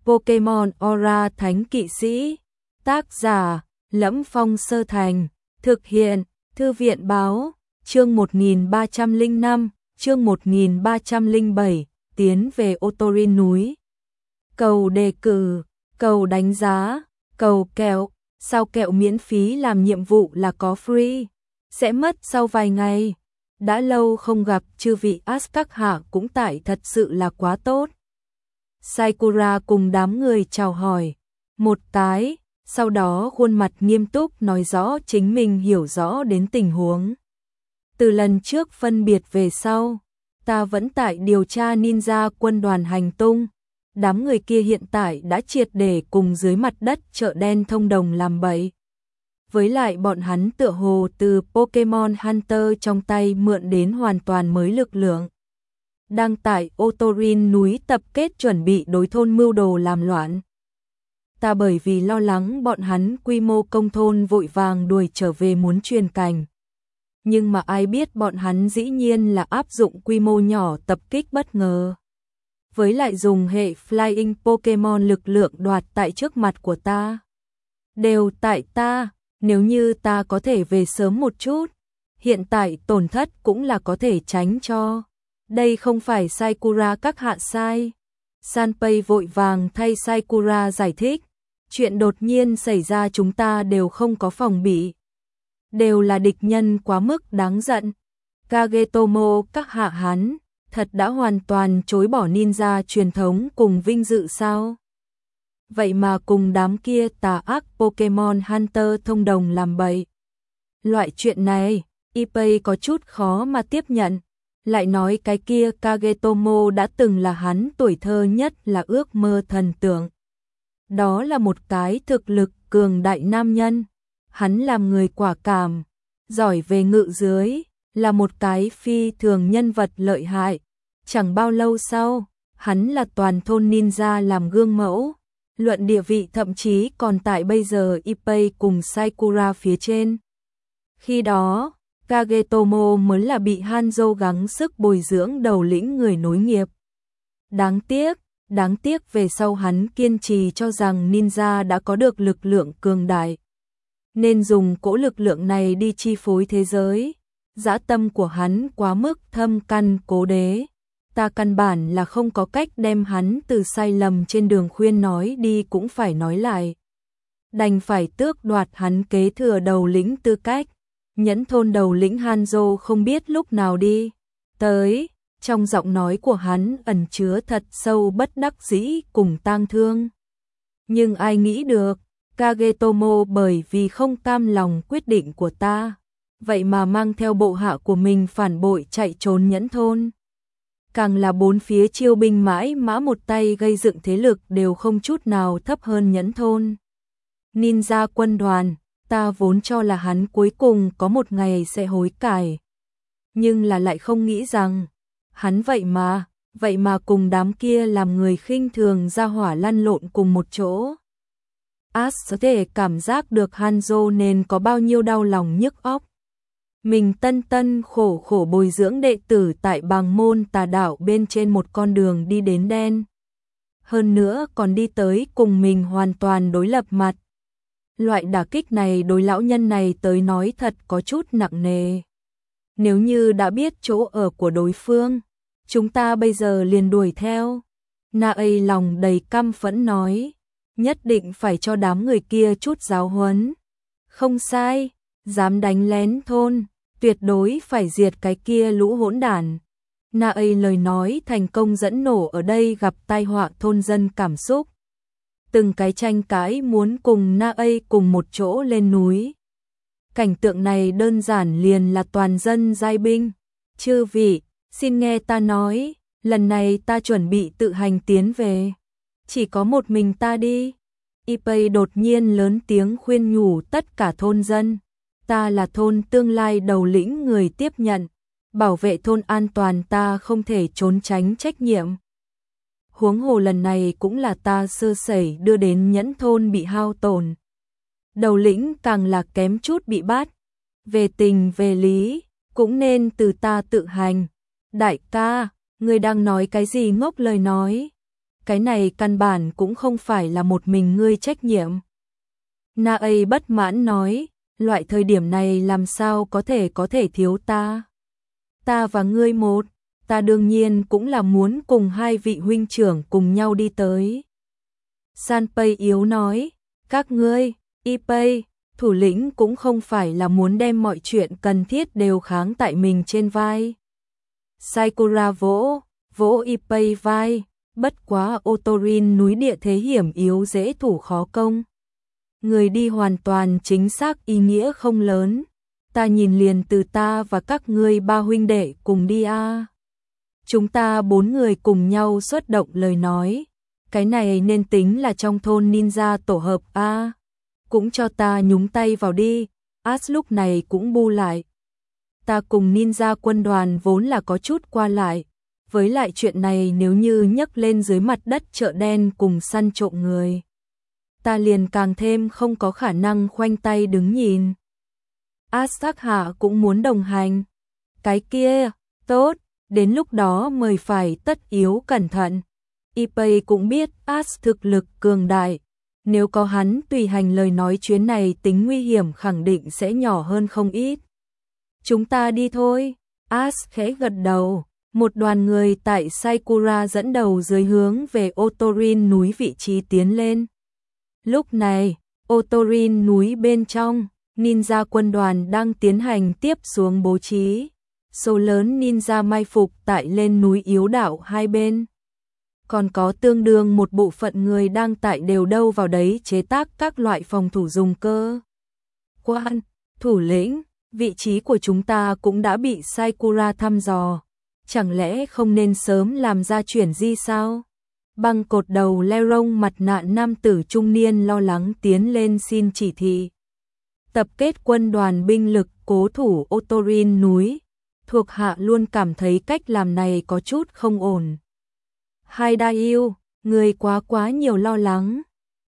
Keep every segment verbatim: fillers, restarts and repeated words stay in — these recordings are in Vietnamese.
Pokemon Aura Thánh Kỵ Sĩ. Tác giả: Lẫm Phong Sơ Thành. Thực hiện: Thư viện báo. Chương một nghìn ba trăm lẻ năm, chương một nghìn ba trăm lẻ bảy, tiến về Otorin núi. Cầu đề cử, cầu đánh giá, cầu kẹo, sao kẹo miễn phí làm nhiệm vụ là có free, sẽ mất sau vài ngày. Đã lâu không gặp, chư vị Ask các hạ cũng tại, thật sự là quá tốt. Sakura cùng đám người chào hỏi một cái, sau đó khuôn mặt nghiêm túc nói rõ chính mình hiểu rõ đến tình huống. Từ lần trước phân biệt về sau, ta vẫn tại điều tra ninja quân đoàn hành tung. Đám người kia hiện tại đã triệt để cùng dưới mặt đất chợ đen thông đồng làm bậy. Với lại bọn hắn tựa hồ từ Pokemon Hunter trong tay mượn đến hoàn toàn mới lực lượng. Đang tại Otorin núi tập kết chuẩn bị đối thôn mưu đồ làm loạn. Ta bởi vì lo lắng bọn hắn quy mô công thôn vội vàng đuổi trở về muốn truyền cảnh. Nhưng mà ai biết bọn hắn dĩ nhiên là áp dụng quy mô nhỏ tập kích bất ngờ. Với lại dùng hệ Flying Pokemon lực lượng đoạt tại trước mặt của ta. Đều tại ta, nếu như ta có thể về sớm một chút, hiện tại tổn thất cũng là có thể tránh cho. Đây không phải Sakura các hạ sai. Sanpei vội vàng thay Sakura giải thích. Chuyện đột nhiên xảy ra chúng ta đều không có phòng bị. Đều là địch nhân quá mức đáng giận. Kagetomo các hạ hắn, thật đã hoàn toàn chối bỏ ninja truyền thống cùng vinh dự sao? Vậy mà cùng đám kia tà ác Pokemon Hunter thông đồng làm bậy. Loại chuyện này, Ippei có chút khó mà tiếp nhận. Lại nói cái kia Kagetomo đã từng là hắn tuổi thơ nhất là ước mơ thần tượng. Đó là một cái thực lực cường đại nam nhân. Hắn làm người quả cảm, giỏi về ngự dưới, là một cái phi thường nhân vật lợi hại. Chẳng bao lâu sau, hắn là toàn thôn ninja làm gương mẫu. Luận địa vị thậm chí còn tại bây giờ Ippei cùng Sakura phía trên. Khi đó, Kagetomo mới là bị Hanzo gắng sức bồi dưỡng đầu lĩnh người nối nghiệp. Đáng tiếc, đáng tiếc về sau hắn kiên trì cho rằng ninja đã có được lực lượng cường đại. Nên dùng cỗ lực lượng này đi chi phối thế giới. Dã tâm của hắn quá mức thâm căn cố đế. Ta căn bản là không có cách đem hắn từ sai lầm trên đường khuyên nói đi cũng phải nói lại. Đành phải tước đoạt hắn kế thừa đầu lĩnh tư cách. Nhẫn thôn đầu lĩnh Hanzo không biết lúc nào đi tới, trong giọng nói của hắn ẩn chứa thật sâu bất đắc dĩ cùng tang thương. Nhưng ai nghĩ được, Kagetomo bởi vì không cam lòng quyết định của ta, vậy mà mang theo bộ hạ của mình phản bội chạy trốn nhẫn thôn. Càng là bốn phía chiêu binh mãi mã một tay gây dựng thế lực đều không chút nào thấp hơn nhẫn thôn. Ninja quân đoàn, ta vốn cho là hắn cuối cùng có một ngày sẽ hối cải. Nhưng là lại không nghĩ rằng, hắn vậy mà, vậy mà cùng đám kia làm người khinh thường ra hỏa lăn lộn cùng một chỗ. As có thể cảm giác được Hanzo nên có bao nhiêu đau lòng nhức óc. Mình tân tân khổ khổ bồi dưỡng đệ tử tại Bàng Môn Tà Đạo bên trên một con đường đi đến đen. Hơn nữa còn đi tới cùng mình hoàn toàn đối lập mặt. Loại đả kích này đối lão nhân này tới nói thật có chút nặng nề. Nếu như đã biết chỗ ở của đối phương, chúng ta bây giờ liền đuổi theo. Na-A lòng đầy căm phẫn nói, nhất định phải cho đám người kia chút giáo huấn. Không sai, dám đánh lén thôn, tuyệt đối phải diệt cái kia lũ hỗn đản. Na-A lời nói thành công dẫn nổ ở đây gặp tai họa thôn dân cảm xúc. Từng cái tranh cãi muốn cùng Na-A cùng một chỗ lên núi. Cảnh tượng này đơn giản liền là toàn dân giai binh. Chư vị, xin nghe ta nói, lần này ta chuẩn bị tự hành tiến về. Chỉ có một mình ta đi. Ippei đột nhiên lớn tiếng khuyên nhủ tất cả thôn dân. Ta là thôn tương lai đầu lĩnh người tiếp nhận. Bảo vệ thôn an toàn ta không thể trốn tránh trách nhiệm. Huống hồ lần này cũng là ta sơ sẩy đưa đến nhẫn thôn bị hao tổn. Đầu lĩnh càng là kém chút bị bắt. Về tình về lý, cũng nên từ ta tự hành. Đại ca, người đang nói cái gì ngốc lời nói? cái này căn bản cũng không phải là một mình ngươi trách nhiệm. Na ấy bất mãn nói, loại thời điểm này làm sao có thể có thể thiếu ta. Ta và ngươi một, ta đương nhiên cũng là muốn cùng hai vị huynh trưởng cùng nhau đi tới. Sanpei yếu nói, các ngươi, Ipei, thủ lĩnh cũng không phải là muốn đem mọi chuyện cần thiết đều kháng tại mình trên vai. Sakura vỗ, vỗ Ipei vai, bất quá Otorin núi địa thế hiểm yếu dễ thủ khó công. Người đi hoàn toàn chính xác ý nghĩa không lớn, ta nhìn liền từ ta và các ngươi ba huynh đệ cùng đi a. À. Chúng ta bốn người cùng nhau xuất động lời nói, cái này nên tính là trong thôn ninja tổ hợp a. À. Cũng cho ta nhúng tay vào đi, As lúc này cũng bu lại. Ta cùng ninja quân đoàn vốn là có chút qua lại, với lại chuyện này nếu như nhấc lên dưới mặt đất chợ đen cùng săn trộm người, ta liền càng thêm không có khả năng khoanh tay đứng nhìn. As sắc hạ cũng muốn đồng hành. Cái kia, tốt, đến lúc đó mời phải tất yếu cẩn thận. Ipei cũng biết As thực lực cường đại, nếu có hắn tùy hành lời nói chuyến này tính nguy hiểm khẳng định sẽ nhỏ hơn không ít. Chúng ta đi thôi, As khẽ gật đầu, một đoàn người tại Sakura dẫn đầu dưới hướng về Otorin núi vị trí tiến lên. Lúc này, Otorin núi bên trong, ninja quân đoàn đang tiến hành tiếp xuống bố trí. Số lớn ninja mai phục tại lên núi yếu đạo hai bên. Còn có tương đương một bộ phận người đang tại đều đâu vào đấy chế tác các loại phòng thủ dùng cơ. Quan, thủ lĩnh, vị trí của chúng ta cũng đã bị Sakura thăm dò. Chẳng lẽ không nên sớm làm ra chuyển di sao? Băng cột đầu leo rông mặt nạ nam tử trung niên lo lắng tiến lên xin chỉ thị. Tập kết quân đoàn binh lực cố thủ Otorin núi, thuộc hạ luôn cảm thấy cách làm này có chút không ổn. Hai đa yêu, người quá quá nhiều lo lắng.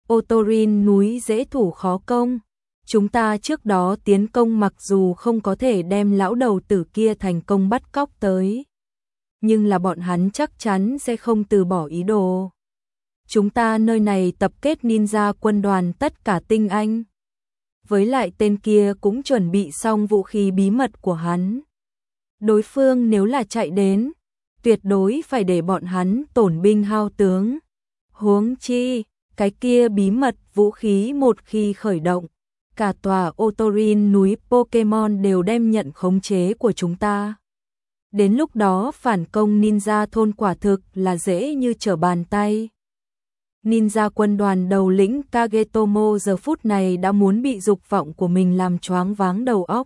Otorin núi dễ thủ khó công. Chúng ta trước đó tiến công mặc dù không có thể đem lão đầu tử kia thành công bắt cóc tới, nhưng là bọn hắn chắc chắn sẽ không từ bỏ ý đồ. Chúng ta nơi này tập kết ninja quân đoàn tất cả tinh anh. Với lại tên kia cũng chuẩn bị xong vũ khí bí mật của hắn. Đối phương nếu là chạy đến, tuyệt đối phải để bọn hắn tổn binh hao tướng. Huống chi, cái kia bí mật vũ khí một khi khởi động, cả tòa Otorin núi Pokemon đều đem nhận khống chế của chúng ta. Đến lúc đó phản công ninja thôn quả thực là dễ như trở bàn tay. Ninja quân đoàn đầu lĩnh Kagetomo giờ phút này đã muốn bị dục vọng của mình làm choáng váng đầu óc.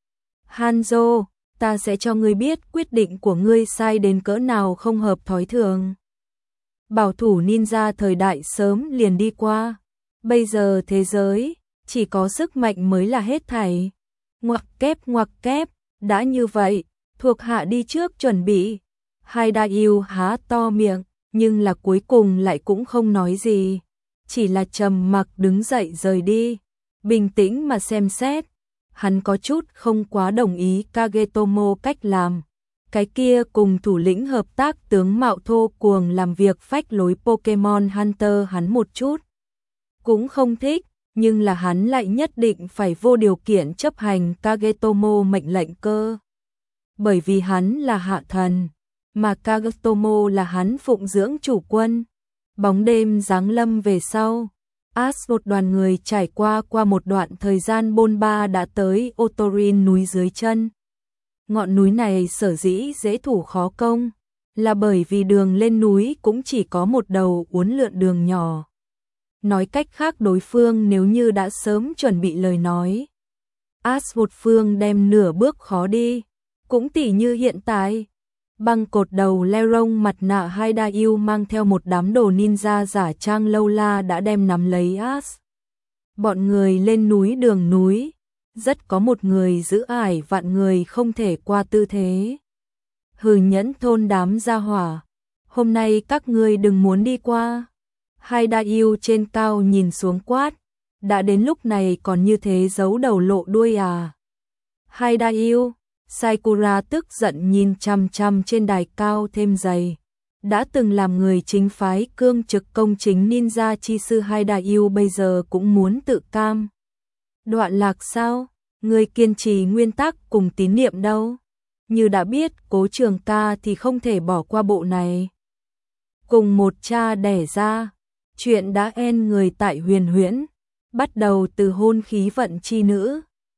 Hanzo, ta sẽ cho ngươi biết quyết định của ngươi sai đến cỡ nào không hợp thói thường. Bảo thủ ninja thời đại sớm liền đi qua. Bây giờ thế giới, chỉ có sức mạnh mới là hết thảy. Ngoặc kép ngoặc kép, đã như vậy, thuộc hạ đi trước chuẩn bị. Hai đại yêu há to miệng, nhưng là cuối cùng lại cũng không nói gì. Chỉ là trầm mặc đứng dậy rời đi. Bình tĩnh mà xem xét. Hắn có chút không quá đồng ý Kagetomo cách làm. Cái kia cùng thủ lĩnh hợp tác tướng mạo thô cuồng làm việc phách lối Pokemon Hunter hắn một chút cũng không thích, nhưng là hắn lại nhất định phải vô điều kiện chấp hành Kagetomo mệnh lệnh cơ. Bởi vì hắn là hạ thần, mà Kagetomo là hắn phụng dưỡng chủ quân. Bóng đêm giáng lâm về sau, As một đoàn người trải qua qua một đoạn thời gian bôn ba đã tới Otorin núi dưới chân. Ngọn núi này sở dĩ dễ thủ khó công, là bởi vì đường lên núi cũng chỉ có một đầu uốn lượn đường nhỏ. Nói cách khác đối phương nếu như đã sớm chuẩn bị lời nói, As một phương đem nửa bước khó đi, cũng tỉ như hiện tại. Băng cột đầu leo rông mặt nạ hai đa yêu mang theo một đám đồ ninja giả trang lâu la đã đem nắm lấy As. Bọn người lên núi đường núi, rất có một người giữ ải vạn người không thể qua tư thế. Hừ nhẫn thôn đám gia hỏa, hôm nay các ngươi đừng muốn đi qua. Hai đa yêu trên cao nhìn xuống quát, đã đến lúc này còn như thế giấu đầu lộ đuôi à. Hai đa yêu, Sakura tức giận nhìn chăm chăm trên đài cao thêm dày. đã từng làm người chính phái cương trực công chính ninja chi sư hai đại yêu bây giờ cũng muốn tự cam. Đoạn lạc sao? Người kiên trì nguyên tắc cùng tín niệm đâu? Như đã biết Cố Trường Ca thì không thể bỏ qua bộ này. Cùng một cha đẻ ra, chuyện đã en người tại Huyền Huyễn, bắt đầu từ hôn khí vận chi nữ,